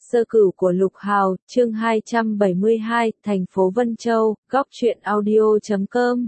Sơ cửu của Lục Hào, chương 272, thành phố Vân Châu, góc truyện audio.com.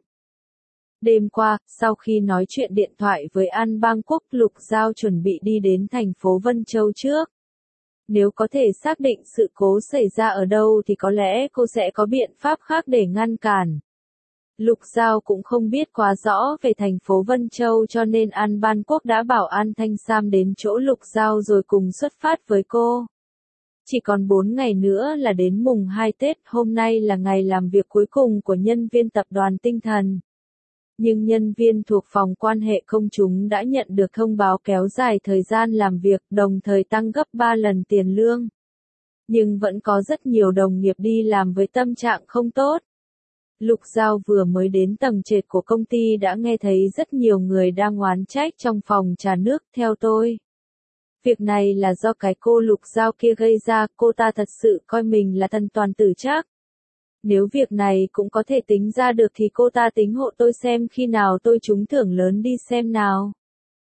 Đêm qua, sau khi nói chuyện điện thoại với An Bang Quốc, Lục Giao chuẩn bị đi đến thành phố Vân Châu trước. Nếu có thể xác định sự cố xảy ra ở đâu thì có lẽ cô sẽ có biện pháp khác để ngăn cản. Lục Giao cũng không biết quá rõ về thành phố Vân Châu cho nên An Bang Quốc đã bảo An Thanh Sam đến chỗ Lục Giao rồi cùng xuất phát với cô. Chỉ còn 4 ngày nữa là đến mùng 2 Tết, hôm nay là ngày làm việc cuối cùng của nhân viên tập đoàn Tinh Thần. Nhưng nhân viên thuộc phòng quan hệ công chúng đã nhận được thông báo kéo dài thời gian làm việc, đồng thời tăng gấp 3 lần tiền lương. Nhưng vẫn có rất nhiều đồng nghiệp đi làm với tâm trạng không tốt. Lục Giao vừa mới đến tầng trệt của công ty đã nghe thấy rất nhiều người đang oán trách trong phòng trà nước, theo tôi. Việc này là do cái cô Lục Giao kia gây ra, cô ta thật sự coi mình là thần toàn tử chắc. Nếu việc này cũng có thể tính ra được thì cô ta tính hộ tôi xem khi nào tôi trúng thưởng lớn đi xem nào.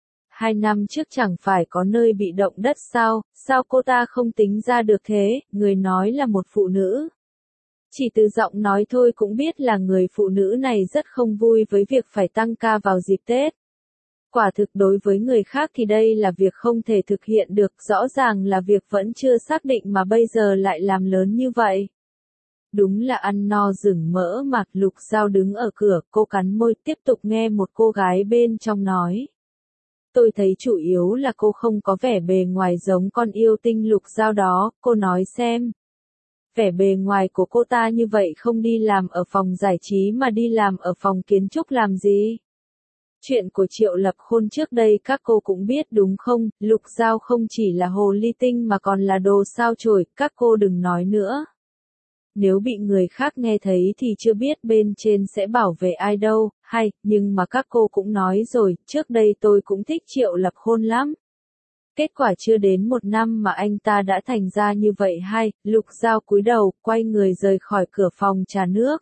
2 năm trước chẳng phải có nơi bị động đất sao cô ta không tính ra được thế, người nói là một phụ nữ. Chỉ từ giọng nói thôi cũng biết là người phụ nữ này rất không vui với việc phải tăng ca vào dịp Tết. Quả thực đối với người khác thì đây là việc không thể thực hiện được, rõ ràng là việc vẫn chưa xác định mà bây giờ lại làm lớn như vậy. Đúng là ăn no rừng mỡ mà. Lục Giao đứng ở cửa, cô cắn môi tiếp tục nghe một cô gái bên trong nói. Tôi thấy chủ yếu là cô không có vẻ bề ngoài giống con yêu tinh Lục Giao đó, cô nói xem. Vẻ bề ngoài của cô ta như vậy không đi làm ở phòng giải trí mà đi làm ở phòng kiến trúc làm gì? Chuyện của Triệu Lập Khôn trước đây các cô cũng biết đúng không, Lục Giao không chỉ là hồ ly tinh mà còn là đồ sao chổi, các cô đừng nói nữa. Nếu bị người khác nghe thấy thì chưa biết bên trên sẽ bảo vệ ai đâu, hay, nhưng mà các cô cũng nói rồi, trước đây tôi cũng thích Triệu Lập Khôn lắm. Kết quả chưa đến 1 năm mà anh ta đã thành ra như vậy hay, Lục Giao cúi đầu, quay người rời khỏi cửa phòng trà nước.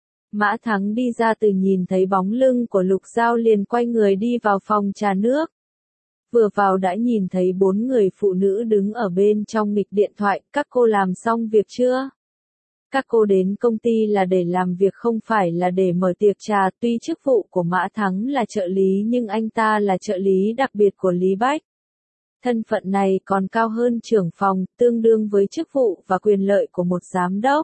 Mã Thắng đi ra từ nhìn thấy bóng lưng của Lục Giao liền quay người đi vào phòng trà nước. Vừa vào đã nhìn thấy 4 người phụ nữ đứng ở bên trong nghịch điện thoại, các cô làm xong việc chưa? Các cô đến công ty là để làm việc không phải là để mở tiệc trà, tuy chức vụ của Mã Thắng là trợ lý nhưng anh ta là trợ lý đặc biệt của Lý Bách. Thân phận này còn cao hơn trưởng phòng, tương đương với chức vụ và quyền lợi của một giám đốc.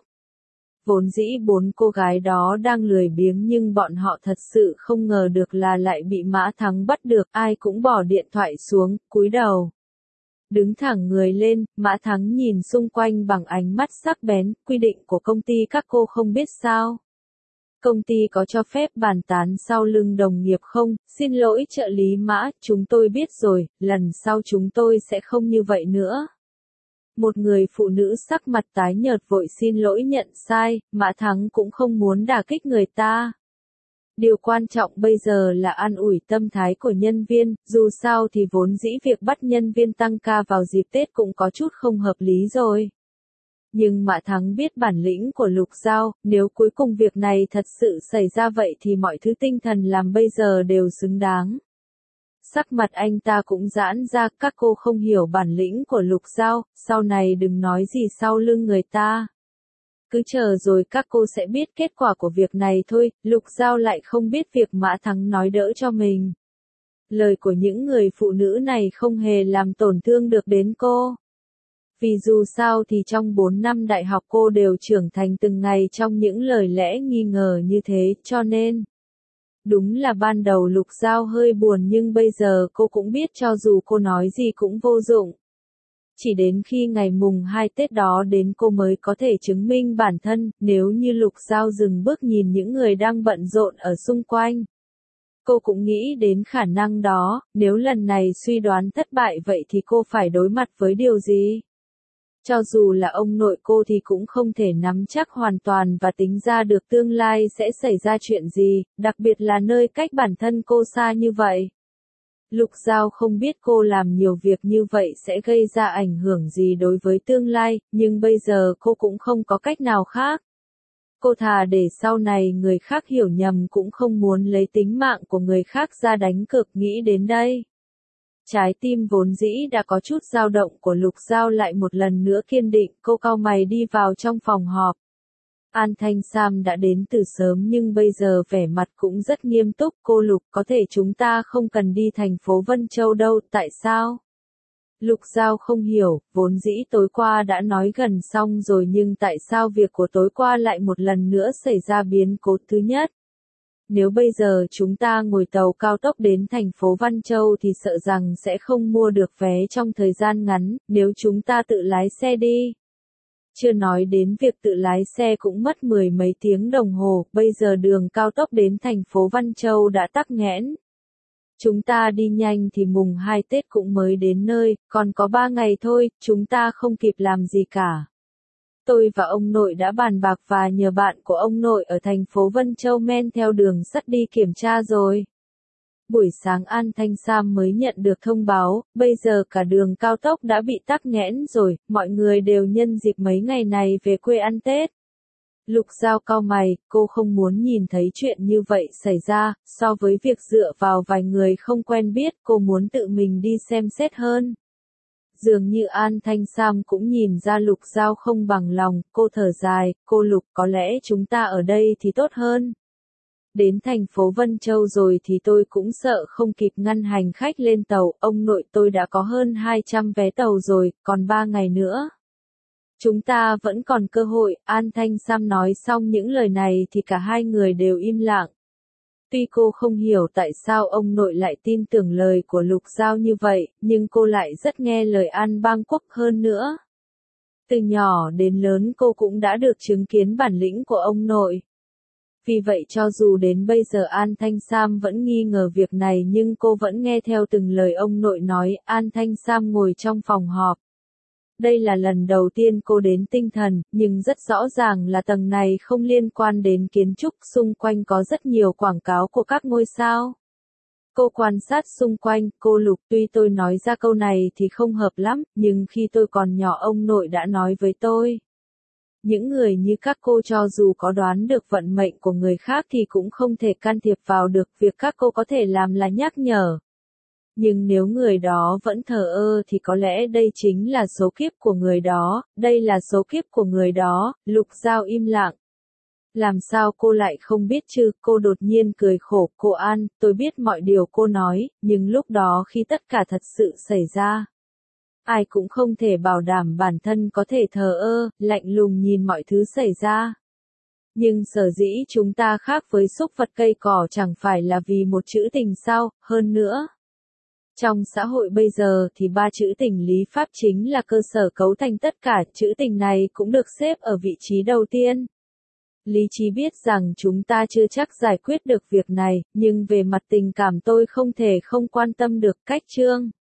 Vốn dĩ 4 cô gái đó đang lười biếng nhưng bọn họ thật sự không ngờ được là lại bị Mã Thắng bắt được, ai cũng bỏ điện thoại xuống, cúi đầu. Đứng thẳng người lên, Mã Thắng nhìn xung quanh bằng ánh mắt sắc bén, quy định của công ty các cô không biết sao. Công ty có cho phép bàn tán sau lưng đồng nghiệp không? Xin lỗi trợ lý Mã, chúng tôi biết rồi, lần sau chúng tôi sẽ không như vậy nữa. Một người phụ nữ sắc mặt tái nhợt vội xin lỗi nhận sai, Mã Thắng cũng không muốn đả kích người ta. Điều quan trọng bây giờ là an ủi tâm thái của nhân viên, dù sao thì vốn dĩ việc bắt nhân viên tăng ca vào dịp Tết cũng có chút không hợp lý rồi. Nhưng Mã Thắng biết bản lĩnh của Lục Giao, nếu cuối cùng việc này thật sự xảy ra vậy thì mọi thứ Tinh Thần làm bây giờ đều xứng đáng. Sắc mặt anh ta cũng giãn ra, các cô không hiểu bản lĩnh của Lục Giao, sau này đừng nói gì sau lưng người ta. Cứ chờ rồi các cô sẽ biết kết quả của việc này thôi, Lục Giao lại không biết việc Mã Thắng nói đỡ cho mình. Lời của những người phụ nữ này không hề làm tổn thương được đến cô. Vì dù sao thì trong 4 năm đại học cô đều trưởng thành từng ngày trong những lời lẽ nghi ngờ như thế, cho nên. Đúng là ban đầu Lục Giao hơi buồn nhưng bây giờ cô cũng biết cho dù cô nói gì cũng vô dụng. Chỉ đến khi ngày mùng 2 Tết đó đến cô mới có thể chứng minh bản thân, nếu như Lục Giao dừng bước nhìn những người đang bận rộn ở xung quanh. Cô cũng nghĩ đến khả năng đó, nếu lần này suy đoán thất bại vậy thì cô phải đối mặt với điều gì? Cho dù là ông nội cô thì cũng không thể nắm chắc hoàn toàn và tính ra được tương lai sẽ xảy ra chuyện gì, đặc biệt là nơi cách bản thân cô xa như vậy. Lục Giao không biết cô làm nhiều việc như vậy sẽ gây ra ảnh hưởng gì đối với tương lai, nhưng bây giờ cô cũng không có cách nào khác. Cô thà để sau này người khác hiểu nhầm cũng không muốn lấy tính mạng của người khác ra đánh cược, nghĩ đến đây. Trái tim vốn dĩ đã có chút dao động của Lục Giao lại một lần nữa kiên định, cô cau mày đi vào trong phòng họp. An Thanh Sam đã đến từ sớm nhưng bây giờ vẻ mặt cũng rất nghiêm túc. Cô Lục, có thể chúng ta không cần đi thành phố Vân Châu đâu, tại sao? Lục Giao không hiểu, vốn dĩ tối qua đã nói gần xong rồi nhưng tại sao việc của tối qua lại một lần nữa xảy ra biến cố thứ nhất? Nếu bây giờ chúng ta ngồi tàu cao tốc đến thành phố Văn Châu thì sợ rằng sẽ không mua được vé trong thời gian ngắn, nếu chúng ta tự lái xe đi. Chưa nói đến việc tự lái xe cũng mất mười mấy tiếng đồng hồ, bây giờ đường cao tốc đến thành phố Văn Châu đã tắc nghẽn. Chúng ta đi nhanh thì mùng 2 Tết cũng mới đến nơi, còn có 3 ngày thôi, chúng ta không kịp làm gì cả. Tôi và ông nội đã bàn bạc và nhờ bạn của ông nội ở thành phố Vân Châu men theo đường sắt đi kiểm tra rồi. Buổi sáng An Thanh Sam mới nhận được thông báo, bây giờ cả đường cao tốc đã bị tắc nghẽn rồi, mọi người đều nhân dịp mấy ngày này về quê ăn Tết. Lục Giao cau mày, cô không muốn nhìn thấy chuyện như vậy xảy ra, so với việc dựa vào vài người không quen biết, cô muốn tự mình đi xem xét hơn. Dường như An Thanh Sam cũng nhìn ra Lục Giao không bằng lòng, cô thở dài, cô Lục, có lẽ chúng ta ở đây thì tốt hơn. Đến thành phố Vân Châu rồi thì tôi cũng sợ không kịp ngăn hành khách lên tàu, ông nội tôi đã có hơn 200 vé tàu rồi, còn 3 ngày nữa. Chúng ta vẫn còn cơ hội, An Thanh Sam nói xong những lời này thì cả hai người đều im lặng. Tuy cô không hiểu tại sao ông nội lại tin tưởng lời của Lục Giao như vậy, nhưng cô lại rất nghe lời An Bang Quốc hơn nữa. Từ nhỏ đến lớn cô cũng đã được chứng kiến bản lĩnh của ông nội. Vì vậy cho dù đến bây giờ An Thanh Sam vẫn nghi ngờ việc này nhưng cô vẫn nghe theo từng lời ông nội nói. An Thanh Sam ngồi trong phòng họp. Đây là lần đầu tiên cô đến tinh thần, nhưng rất rõ ràng là tầng này không liên quan đến kiến trúc, xung quanh có rất nhiều quảng cáo của các ngôi sao. Cô quan sát xung quanh, cô Lục, tuy tôi nói ra câu này thì không hợp lắm, nhưng khi tôi còn nhỏ ông nội đã nói với tôi. Những người như các cô cho dù có đoán được vận mệnh của người khác thì cũng không thể can thiệp vào được, việc các cô có thể làm là nhắc nhở. Nhưng nếu người đó vẫn thờ ơ thì có lẽ đây chính là số kiếp của người đó, đây là số kiếp của người đó. Lục Giao im lặng. Làm sao cô lại không biết chứ, cô đột nhiên cười khổ, cô An, tôi biết mọi điều cô nói, nhưng lúc đó khi tất cả thật sự xảy ra. Ai cũng không thể bảo đảm bản thân có thể thờ ơ, lạnh lùng nhìn mọi thứ xảy ra. Nhưng sở dĩ chúng ta khác với súc vật cây cỏ chẳng phải là vì một chữ tình sao, hơn nữa. Trong xã hội bây giờ thì 3 chữ tình lý pháp chính là cơ sở cấu thành tất cả, chữ tình này cũng được xếp ở vị trí đầu tiên. Lý trí biết rằng chúng ta chưa chắc giải quyết được việc này, nhưng về mặt tình cảm tôi không thể không quan tâm được. Cách chương